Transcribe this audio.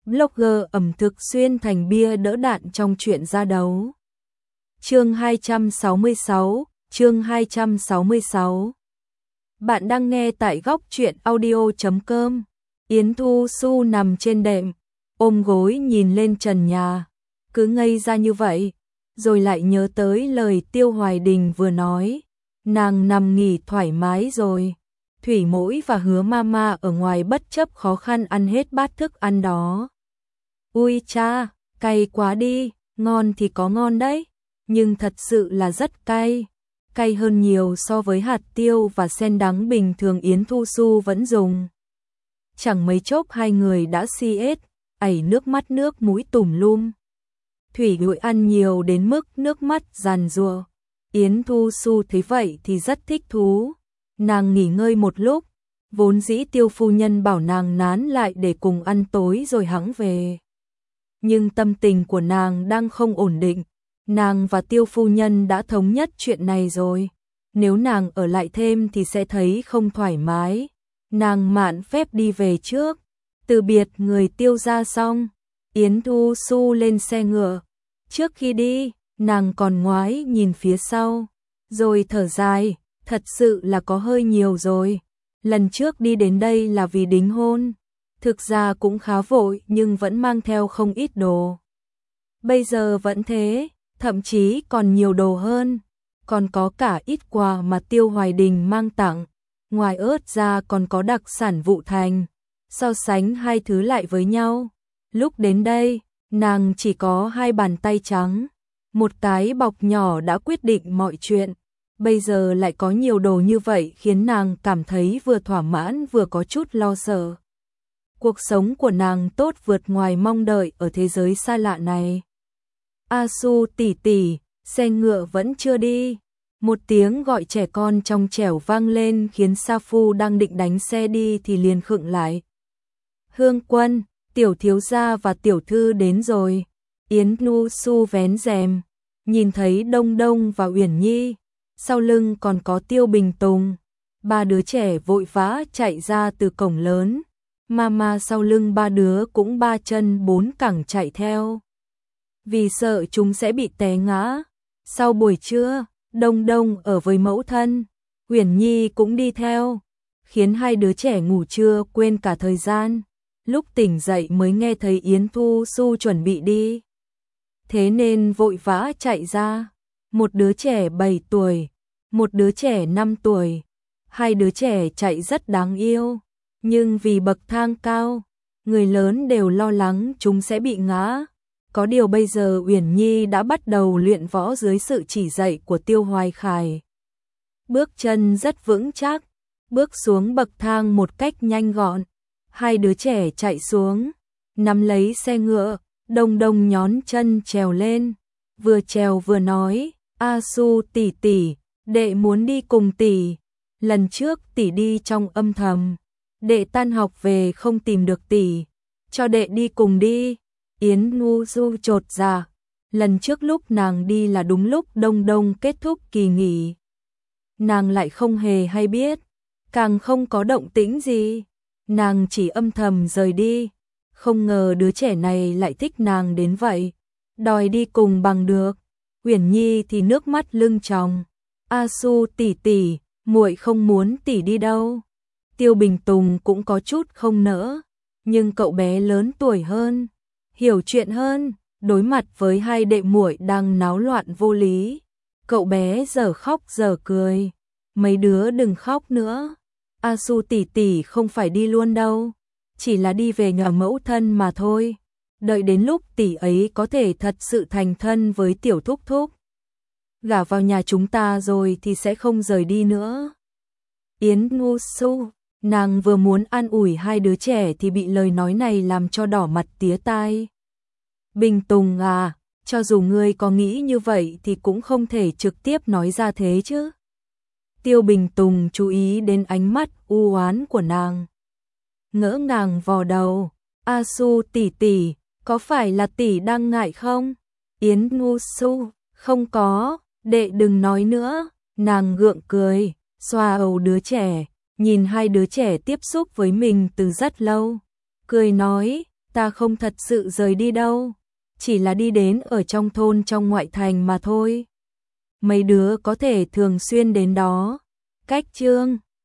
blogger ẩm thực xuyên thành bia đỡ đạn trong chuyện ra đấu. Chương 266. Bạn đang nghe tại góc truyện audio.com. Yến Thu Xu nằm trên đệm, ôm gối nhìn lên trần nhà, cứ ngây ra như vậy, rồi lại nhớ tới lời Tiêu Hoài Đình vừa nói, nàng nằm nghỉ thoải mái rồi. Thủy Mỗi và Hứa Mama ở ngoài bất chấp khó khăn ăn hết bát thức ăn đó. Ui cha, cay quá đi, ngon thì có ngon đấy, nhưng thật sự là rất cay. Cay hơn nhiều so với hạt tiêu và sen đắng bình thường Yến Thu Xu vẫn dùng. Chẳng mấy chốc hai người đã CS, ảy nước mắt nước mũi tùm lum. Thủy Gụi ăn nhiều đến mức nước mắt giàn giụa. Yến Thu Xu thấy vậy thì rất thích thú. Nàng nghỉ ngơi một lúc, vốn dĩ Tiêu phu nhân bảo nàng nán lại để cùng ăn tối rồi hẵng về. Nhưng tâm tình của nàng đang không ổn định. Nàng và Tiêu phu nhân đã thống nhất chuyện này rồi. Nếu nàng ở lại thêm thì sẽ thấy không thoải mái. Nàng mạn phép đi về trước. Từ biệt người Tiêu gia xong, Yến Thu Xu lên xe ngựa. Trước khi đi, nàng còn ngoái nhìn phía sau, rồi thở dài, thật sự là có hơi nhiều rồi. Lần trước đi đến đây là vì đính hôn, thực ra cũng khá vội nhưng vẫn mang theo không ít đồ. Bây giờ vẫn thế, thậm chí còn nhiều đồ hơn, còn có cả ít quà mà Tiêu Hoài Đình mang tặng, ngoài ớt ra còn có đặc sản Vụ Thành. So sánh hai thứ lại với nhau, lúc đến đây, nàng chỉ có hai bàn tay trắng, một cái bọc nhỏ đã quyết định mọi chuyện, bây giờ lại có nhiều đồ như vậy khiến nàng cảm thấy vừa thỏa mãn vừa có chút lo sợ. Cuộc sống của nàng tốt vượt ngoài mong đợi ở thế giới xa lạ này. A Su tỷ tỷ, xe ngựa vẫn chưa đi. Một tiếng gọi trẻ con trong trẻo vang lên khiến Sa Phu đang định đánh xe đi thì liền khựng lại. Hương Quân, tiểu thiếu gia và tiểu thư đến rồi. Yến Thu Xu vén rèm, nhìn thấy Đông Đông và Uyển Nhi, sau lưng còn có Tiêu Bình Tùng. Ba đứa trẻ vội vã chạy ra từ cổng lớn. Mama sau lưng ba đứa cũng ba chân bốn cẳng chạy theo, vì sợ chúng sẽ bị té ngã. Sau buổi trưa, Đông Đông ở với mẫu thân, Uyển Nhi cũng đi theo, khiến hai đứa trẻ ngủ trưa quên cả thời gian. Lúc tỉnh dậy mới nghe thấy Yến Thu Xu chuẩn bị đi, thế nên vội vã chạy ra. Một đứa trẻ 7 tuổi, một đứa trẻ 5 tuổi, hai đứa trẻ chạy rất đáng yêu, nhưng vì bậc thang cao, người lớn đều lo lắng chúng sẽ bị ngã. Có điều bây giờ Uyển Nhi đã bắt đầu luyện võ dưới sự chỉ dạy của Tiêu Hoài Khải. Bước chân rất vững chắc, bước xuống bậc thang một cách nhanh gọn. Hai đứa trẻ chạy xuống, nắm lấy xe ngựa, Đông Đông nhón chân trèo lên, vừa trèo vừa nói, A Su tỷ tỷ, đệ muốn đi cùng tỷ. Lần trước tỷ đi trong âm thầm, đệ tan học về không tìm được tỷ, cho đệ đi cùng đi. Yến Thu Xu chột dạ, lần trước lúc nàng đi là đúng lúc Đông Đông kết thúc kỳ nghỉ. Nàng lại không hề hay biết, càng không có động tĩnh gì, nàng chỉ âm thầm rời đi. Không ngờ đứa trẻ này lại thích nàng đến vậy, đòi đi cùng bằng được. Uyển Nhi thì nước mắt lưng tròng, A Su tỷ tỷ, muội không muốn tỷ đi đâu. Tiêu Bình Tùng cũng có chút không nỡ, nhưng cậu bé lớn tuổi hơn, hiểu chuyện hơn, đối mặt với hai đệ muội đang náo loạn vô lý, cậu bé giờ khóc giờ cười. Mấy đứa đừng khóc nữa, A Su tỷ tỷ không phải đi luôn đâu, chỉ là đi về nhà mẫu thân mà thôi. Đợi đến lúc tỷ ấy có thể thật sự thành thân với tiểu thúc thúc, gả vào nhà chúng ta rồi thì sẽ không rời đi nữa. Yến Thu Xu, nàng vừa muốn an ủi hai đứa trẻ thì bị lời nói này làm cho đỏ mặt tía tai. Bình Tùng à, cho dù ngươi có nghĩ như vậy thì cũng không thể trực tiếp nói ra thế chứ. Tiêu Bình Tùng chú ý đến ánh mắt u oán của nàng, ngỡ ngàng vò đầu. A Su tỷ tỷ, có phải là tỷ đang ngại không? Yến Thu Xu, không có, đệ đừng nói nữa. Nàng gượng cười, xoa đầu đứa trẻ, nhìn hai đứa trẻ tiếp xúc với mình từ rất lâu, cười nói, ta không thật sự rời đi đâu, chỉ là đi đến ở trong thôn trong ngoại thành mà thôi. Mấy đứa có thể thường xuyên đến đó. Cách Trương